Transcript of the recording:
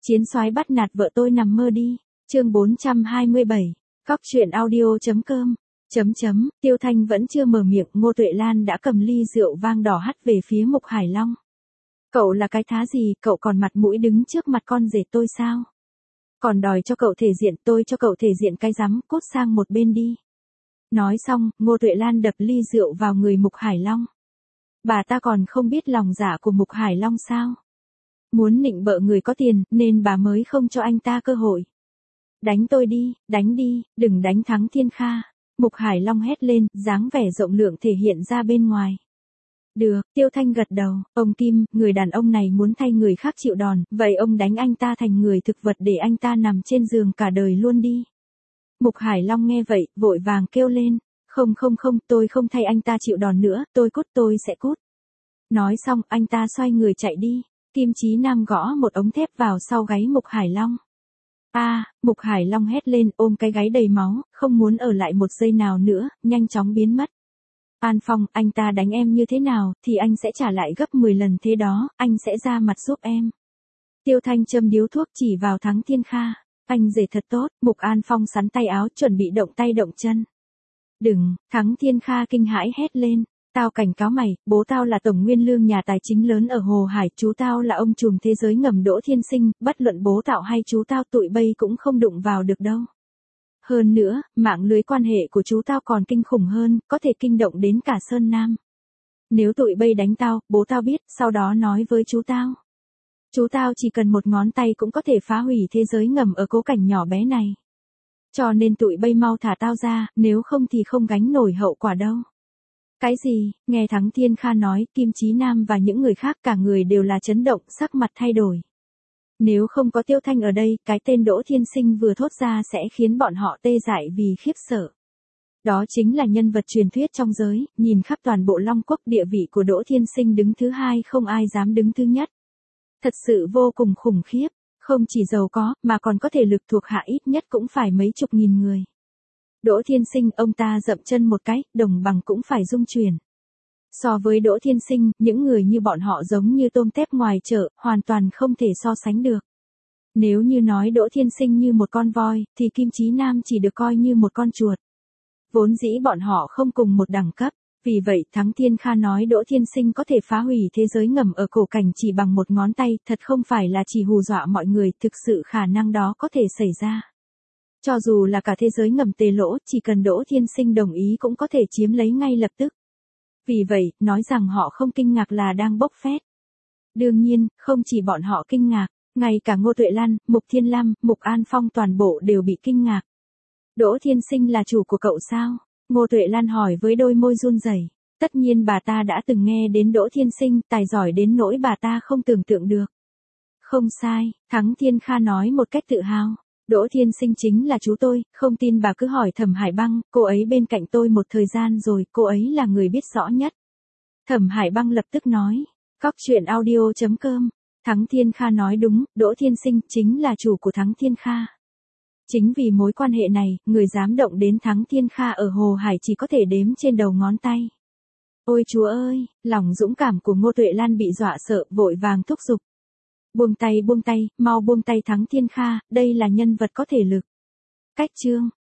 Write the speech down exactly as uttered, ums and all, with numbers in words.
Chiến soái bắt nạt vợ tôi nằm mơ đi. Chương bốn trăm hai mươi bảy. Cóc truyện audio chấm com. Chấm chấm, Tiêu Thanh vẫn chưa mở miệng, Ngô Tuệ Lan đã cầm ly rượu vang đỏ hắt về phía Mục Hải Long. Cậu là cái thá gì, cậu còn mặt mũi đứng trước mặt con rể tôi sao? Còn đòi cho cậu thể diện, tôi cho cậu thể diện cái rắm, cút sang một bên đi. Nói xong, Ngô Tuệ Lan đập ly rượu vào người Mục Hải Long. Bà ta còn không biết lòng dạ của Mục Hải Long sao? Muốn nịnh bợ người có tiền, nên bà mới không cho anh ta cơ hội. Đánh tôi đi, đánh đi, đừng đánh Thắng Thiên Kha. Mục Hải Long hét lên, dáng vẻ rộng lượng thể hiện ra bên ngoài. Được, Tiêu Thanh gật đầu, ông Kim, người đàn ông này muốn thay người khác chịu đòn, vậy ông đánh anh ta thành người thực vật để anh ta nằm trên giường cả đời luôn đi. Mục Hải Long nghe vậy, vội vàng kêu lên, không không không, tôi không thay anh ta chịu đòn nữa, tôi cút tôi sẽ cút. Nói xong, anh ta xoay người chạy đi, Kim Chí Nam gõ một ống thép vào sau gáy Mục Hải Long. A, à, Mục Hải Long hét lên, ôm cái gáy đầy máu, không muốn ở lại một giây nào nữa, nhanh chóng biến mất. An Phong, anh ta đánh em như thế nào, thì anh sẽ trả lại gấp mười lần thế đó, anh sẽ ra mặt giúp em. Tiêu Thanh châm điếu thuốc chỉ vào Thắng Thiên Kha. Anh rể thật tốt, Mục An Phong sắn tay áo chuẩn bị động tay động chân. Đừng, Thắng Thiên Kha kinh hãi hét lên. Tao cảnh cáo mày, bố tao là tổng nguyên lương nhà tài chính lớn ở Hồ Hải, chú tao là ông trùm thế giới ngầm Đỗ Thiên Sinh, bất luận bố tao hay chú tao tụi bây cũng không đụng vào được đâu. Hơn nữa, mạng lưới quan hệ của chú tao còn kinh khủng hơn, có thể kinh động đến cả Sơn Nam. Nếu tụi bây đánh tao, bố tao biết, sau đó nói với chú tao. Chú tao chỉ cần một ngón tay cũng có thể phá hủy thế giới ngầm ở cố cảnh nhỏ bé này. Cho nên tụi bây mau thả tao ra, nếu không thì không gánh nổi hậu quả đâu. Cái gì, nghe Thắng Thiên Kha nói, Kim Chí Nam và những người khác cả người đều là chấn động, sắc mặt thay đổi. Nếu không có Tiêu Thanh ở đây, cái tên Đỗ Thiên Sinh vừa thốt ra sẽ khiến bọn họ tê dại vì khiếp sợ. Đó chính là nhân vật truyền thuyết trong giới, nhìn khắp toàn bộ Long Quốc, địa vị của Đỗ Thiên Sinh đứng thứ hai không ai dám đứng thứ nhất. Thật sự vô cùng khủng khiếp, không chỉ giàu có, mà còn có thể lực thuộc hạ ít nhất cũng phải mấy chục nghìn người. Đỗ Thiên Sinh, ông ta dậm chân một cái, đồng bằng cũng phải rung chuyển. So với Đỗ Thiên Sinh, những người như bọn họ giống như tôm tép ngoài chợ, hoàn toàn không thể so sánh được. Nếu như nói Đỗ Thiên Sinh như một con voi, thì Kim Chí Nam chỉ được coi như một con chuột. Vốn dĩ bọn họ không cùng một đẳng cấp, vì vậy Thắng Thiên Kha nói Đỗ Thiên Sinh có thể phá hủy thế giới ngầm ở cổ cảnh chỉ bằng một ngón tay, thật không phải là chỉ hù dọa mọi người, thực sự khả năng đó có thể xảy ra. Cho dù là cả thế giới ngầm tê lỗ, chỉ cần Đỗ Thiên Sinh đồng ý cũng có thể chiếm lấy ngay lập tức. Vì vậy, nói rằng họ không kinh ngạc là đang bốc phét. Đương nhiên, không chỉ bọn họ kinh ngạc, ngay cả Ngô Tuệ Lan, Mục Thiên Lam, Mục An Phong toàn bộ đều bị kinh ngạc. Đỗ Thiên Sinh là chủ của cậu sao? Ngô Tuệ Lan hỏi với đôi môi run rẩy. Tất nhiên bà ta đã từng nghe đến Đỗ Thiên Sinh, tài giỏi đến nỗi bà ta không tưởng tượng được. Không sai, Thắng Thiên Kha nói một cách tự hào. Đỗ Thiên Sinh chính là chú tôi, không tin bà cứ hỏi Thẩm Hải Băng, cô ấy bên cạnh tôi một thời gian rồi, cô ấy là người biết rõ nhất. Thẩm Hải Băng lập tức nói, cóc truyện audio chấm com, Thắng Thiên Kha nói đúng, Đỗ Thiên Sinh chính là chủ của Thắng Thiên Kha. Chính vì mối quan hệ này, người dám động đến Thắng Thiên Kha ở Hồ Hải chỉ có thể đếm trên đầu ngón tay. Ôi chúa ơi, lòng dũng cảm của Ngô Tuệ Lan bị dọa sợ, vội vàng thúc giục. Buông tay buông tay, mau buông tay Thắng Thiên Kha, đây là nhân vật có thể lực. Cách chương.